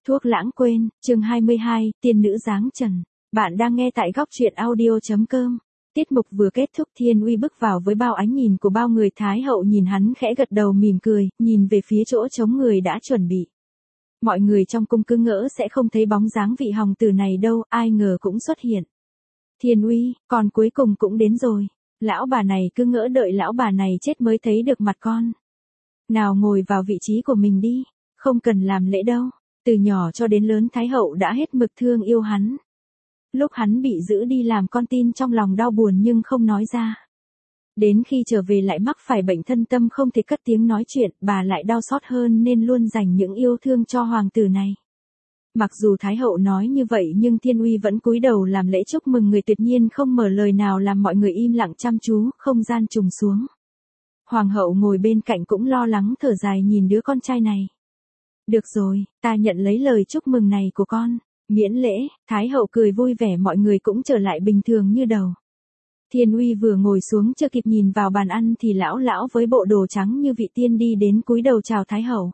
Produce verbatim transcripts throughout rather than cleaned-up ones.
Thuốc lãng quên, chương hai mươi hai, tiên nữ dáng trần. Bạn đang nghe tại góc truyện audio.com. Tiết mục vừa kết thúc, Thiên Uy bước vào với bao ánh nhìn của bao người. Thái hậu nhìn hắn khẽ gật đầu mỉm cười, nhìn về phía chỗ trống người đã chuẩn bị. Mọi người trong cung cứ ngỡ sẽ không thấy bóng dáng vị hòng tử này đâu, ai ngờ cũng xuất hiện. Thiên Uy, con cuối cùng cũng đến rồi. Lão bà này cứ ngỡ đợi lão bà này chết mới thấy được mặt con. Nào ngồi vào vị trí của mình đi, không cần làm lễ đâu. Từ nhỏ cho đến lớn Thái hậu đã hết mực thương yêu hắn. Lúc hắn bị giữ đi làm con tin trong lòng đau buồn nhưng không nói ra. Đến khi trở về lại mắc phải bệnh thân tâm không thể cất tiếng nói chuyện, bà lại đau xót hơn nên luôn dành những yêu thương cho hoàng tử này. Mặc dù Thái hậu nói như vậy nhưng Thiên Uy vẫn cúi đầu làm lễ chúc mừng người, tuyệt nhiên không mở lời nào, làm mọi người im lặng chăm chú, không gian trùng xuống. Hoàng hậu ngồi bên cạnh cũng lo lắng thở dài nhìn đứa con trai này. Được rồi, ta nhận lấy lời chúc mừng này của con. Miễn lễ, Thái hậu cười vui vẻ, mọi người cũng trở lại bình thường như đầu. Thiên Uy vừa ngồi xuống chưa kịp nhìn vào bàn ăn thì lão lão với bộ đồ trắng như vị tiên đi đến cúi đầu chào Thái hậu.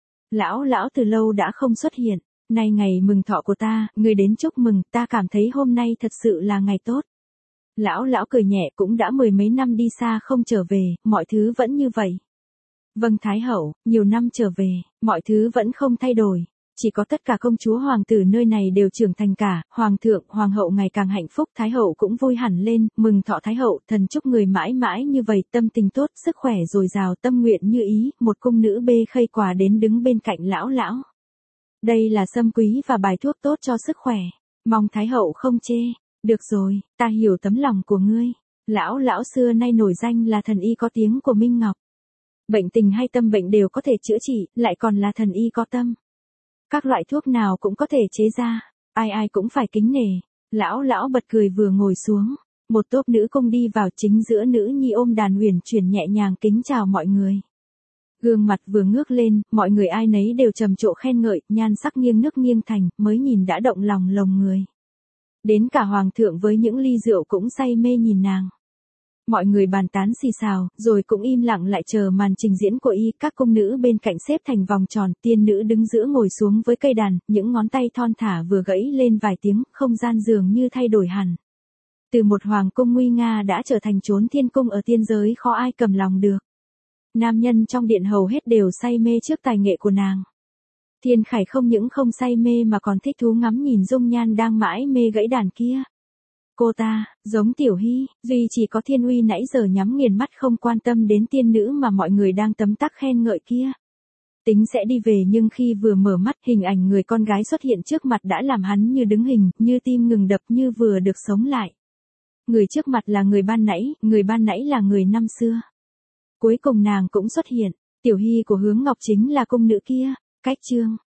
Lão lão từ lâu đã không xuất hiện, nay ngày mừng thọ của ta, người đến chúc mừng, ta cảm thấy hôm nay thật sự là ngày tốt. Lão lão cười nhẹ, cũng đã mười mấy năm đi xa không trở về, mọi thứ vẫn như vậy. Vâng Thái hậu, nhiều năm trở về, mọi thứ vẫn không thay đổi. Chỉ có tất cả công chúa hoàng tử nơi này đều trưởng thành cả, hoàng thượng, hoàng hậu ngày càng hạnh phúc. Thái hậu cũng vui hẳn lên, mừng thọ Thái hậu, thần chúc người mãi mãi như vậy, tâm tình tốt, sức khỏe dồi dào, tâm nguyện như ý. Một cung nữ bê khây quà đến đứng bên cạnh lão lão. Đây là sâm quý và bài thuốc tốt cho sức khỏe, mong Thái hậu không chê. Được rồi, ta hiểu tấm lòng của ngươi. Lão lão xưa nay nổi danh là thần y có tiếng của Minh Ngọc. Bệnh tình hay tâm bệnh đều có thể chữa trị, lại còn là thần y có tâm. Các loại thuốc nào cũng có thể chế ra, ai ai cũng phải kính nể. Lão lão bật cười vừa ngồi xuống, một tốp nữ công đi vào, chính giữa nữ nhi ôm đàn huyền chuyển nhẹ nhàng kính chào mọi người. Gương mặt vừa ngước lên, mọi người ai nấy đều trầm trộ khen ngợi, nhan sắc nghiêng nước nghiêng thành, mới nhìn đã động lòng lồng người. Đến cả hoàng thượng với những ly rượu cũng say mê nhìn nàng. Mọi người bàn tán xì xào, rồi cũng im lặng lại chờ màn trình diễn của y. Các cung nữ bên cạnh xếp thành vòng tròn, tiên nữ đứng giữa ngồi xuống với cây đàn, những ngón tay thon thả vừa gãy lên vài tiếng, không gian dường như thay đổi hẳn. Từ một hoàng cung nguy nga đã trở thành chốn thiên cung ở tiên giới khó ai cầm lòng được. Nam nhân trong điện hầu hết đều say mê trước tài nghệ của nàng. Thiên Khải không những không say mê mà còn thích thú ngắm nhìn dung nhan đang mãi mê gãy đàn kia. Cô ta, giống Tiểu Hy, duy chỉ có Thiên Uy nãy giờ nhắm nghiền mắt không quan tâm đến tiên nữ mà mọi người đang tấm tắc khen ngợi kia. Tính sẽ đi về nhưng khi vừa mở mắt, hình ảnh người con gái xuất hiện trước mặt đã làm hắn như đứng hình, như tim ngừng đập, như vừa được sống lại. Người trước mặt là người ban nãy, người ban nãy là người năm xưa. Cuối cùng nàng cũng xuất hiện, Tiểu Hy của Hướng Ngọc chính là cung nữ kia. Cách chương